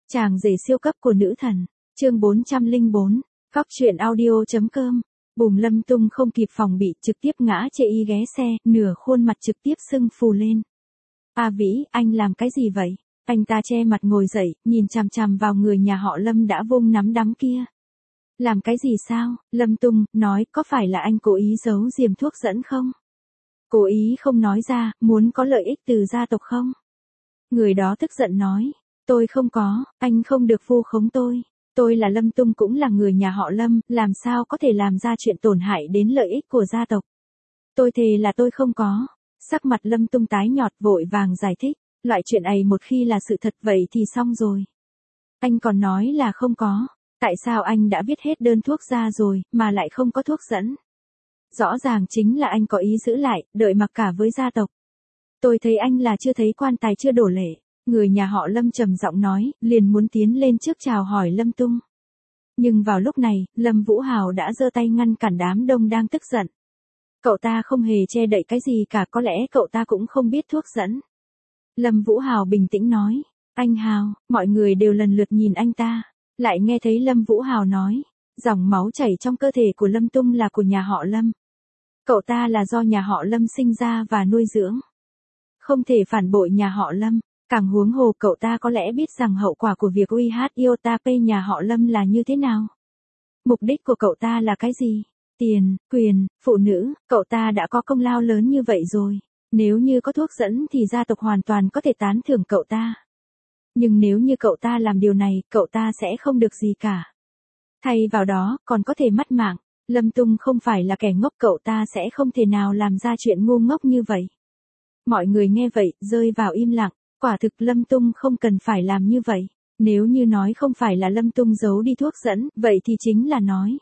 Chàng rể siêu cấp của nữ thần, chương 404, Cóc truyện audio.com. Bùm Lâm Tung không kịp phòng bị, trực tiếp ngã chê y ghé xe, nửa khuôn mặt trực tiếp sưng phù lên. A Vĩ, anh làm cái gì vậy? Anh ta che mặt ngồi dậy, nhìn chằm chằm vào người nhà họ Lâm đã vung nắm đấm kia. Làm cái gì sao? Lâm Tung nói, có phải là anh cố ý giấu diêm thuốc dẫn không? Cố ý không nói ra, muốn có lợi ích từ gia tộc không? Người đó tức giận nói, tôi không có, anh không được vu khống tôi. Tôi là Lâm Tung cũng là người nhà họ Lâm, làm sao có thể làm ra chuyện tổn hại đến lợi ích của gia tộc. Tôi thề là tôi không có. Sắc mặt Lâm Tung tái nhợt vội vàng giải thích, loại chuyện ấy một khi là sự thật vậy thì xong rồi. Anh còn nói là không có, tại sao anh đã viết hết đơn thuốc ra rồi, mà lại không có thuốc dẫn? Rõ ràng chính là anh có ý giữ lại, đợi mặc cả với gia tộc. Tôi thấy anh là chưa thấy quan tài chưa đổ lệ. Người nhà họ Lâm trầm giọng nói, liền muốn tiến lên trước chào hỏi Lâm Tung. Nhưng vào lúc này, Lâm Vũ Hào đã giơ tay ngăn cản đám đông đang tức giận. Cậu ta không hề che đậy cái gì cả, có lẽ cậu ta cũng không biết thuốc dẫn. Lâm Vũ Hào bình tĩnh nói, anh Hào, mọi người đều lần lượt nhìn anh ta. Lại nghe thấy Lâm Vũ Hào nói, dòng máu chảy trong cơ thể của Lâm Tung là của nhà họ Lâm. Cậu ta là do nhà họ Lâm sinh ra và nuôi dưỡng. Không thể phản bội nhà họ Lâm. Càng huống hồ cậu ta có lẽ biết rằng hậu quả của việc uy hát Iotap nhà họ Lâm là như thế nào. Mục đích của cậu ta là cái gì? Tiền, quyền, phụ nữ, cậu ta đã có công lao lớn như vậy rồi. Nếu như có thuốc dẫn thì gia tộc hoàn toàn có thể tán thưởng cậu ta. Nhưng nếu như cậu ta làm điều này, cậu ta sẽ không được gì cả. Thay vào đó, còn có thể mất mạng. Lâm Tung không phải là kẻ ngốc, cậu ta sẽ không thể nào làm ra chuyện ngu ngốc như vậy. Mọi người nghe vậy, rơi vào im lặng. Quả thực Lâm Tung không cần phải làm như vậy. Nếu như nói không phải là Lâm Tung giấu đi thuốc dẫn, vậy thì chính là nói.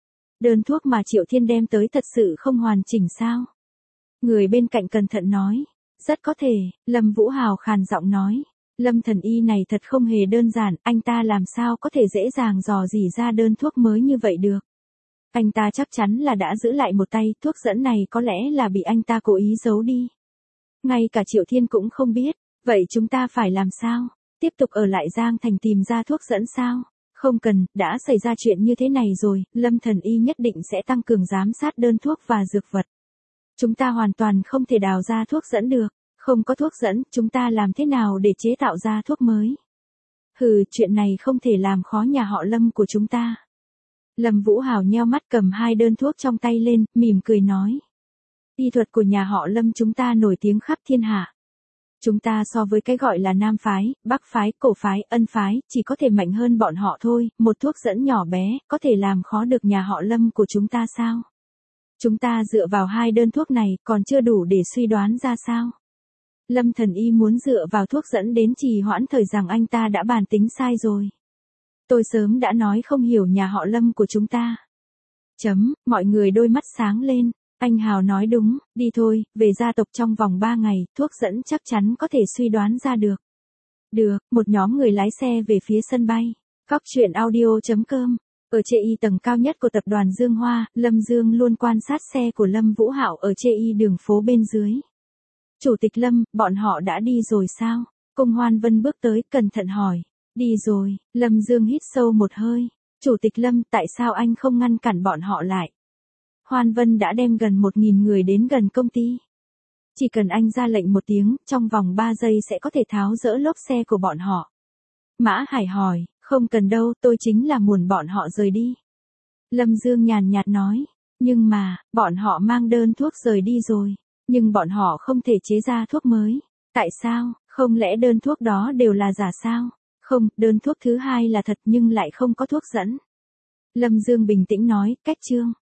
Đơn thuốc mà Triệu Thiên đem tới thật sự không hoàn chỉnh sao? Người bên cạnh cẩn thận nói. Rất có thể, Lâm Vũ Hào khàn giọng nói. Lâm thần y này thật không hề đơn giản, anh ta làm sao có thể dễ dàng dò dỉ ra đơn thuốc mới như vậy được. Anh ta chắc chắn là đã giữ lại một tay, thuốc dẫn này có lẽ là bị anh ta cố ý giấu đi. Ngay cả Triệu Thiên cũng không biết. Vậy chúng ta phải làm sao? Tiếp tục ở lại Giang Thành tìm ra thuốc dẫn sao? Không cần, đã xảy ra chuyện như thế này rồi, Lâm thần y nhất định sẽ tăng cường giám sát đơn thuốc và dược vật. Chúng ta hoàn toàn không thể đào ra thuốc dẫn được. Không có thuốc dẫn, chúng ta làm thế nào để chế tạo ra thuốc mới? Hừ, chuyện này không thể làm khó nhà họ Lâm của chúng ta. Lâm Vũ Hào nheo mắt cầm hai đơn thuốc trong tay lên, mỉm cười nói. Y thuật của nhà họ Lâm chúng ta nổi tiếng khắp thiên hạ. Chúng ta so với cái gọi là Nam phái, Bắc phái, Cổ phái, Ân phái, chỉ có thể mạnh hơn bọn họ thôi, một thuốc dẫn nhỏ bé, có thể làm khó được nhà họ Lâm của chúng ta sao? Chúng ta dựa vào hai đơn thuốc này, còn chưa đủ để suy đoán ra sao? Lâm thần y muốn dựa vào thuốc dẫn đến trì hoãn thời rằng anh ta đã bàn tính sai rồi. Tôi sớm đã nói không hiểu nhà họ Lâm của chúng ta. Mọi người đôi mắt sáng lên. Anh Hào nói đúng, đi thôi, về gia tộc trong vòng 3 ngày, thuốc dẫn chắc chắn có thể suy đoán ra được. Được, một nhóm người lái xe về phía sân bay. Cóc truyện audio.com. Ở chê y tầng cao nhất của tập đoàn Dương Hoa, Lâm Dương luôn quan sát xe của Lâm Vũ Hạo ở chê y đường phố bên dưới. Chủ tịch Lâm, bọn họ đã đi rồi sao? Cung Hoan Vân bước tới, cẩn thận hỏi. Đi rồi, Lâm Dương hít sâu một hơi. Chủ tịch Lâm, tại sao anh không ngăn cản bọn họ lại? Hoan Vân đã đem gần 1.000 người đến gần công ty. Chỉ cần anh ra lệnh một tiếng, trong vòng 3 giây sẽ có thể tháo dỡ lốp xe của bọn họ. Mã Hải hỏi, không cần đâu, tôi chính là muốn bọn họ rời đi. Lâm Dương nhàn nhạt nói, nhưng mà, bọn họ mang đơn thuốc rời đi rồi, nhưng bọn họ không thể chế ra thuốc mới. Tại sao, không lẽ đơn thuốc đó đều là giả sao? Không, đơn thuốc thứ hai là thật nhưng lại không có thuốc dẫn. Lâm Dương bình tĩnh nói, cách chương.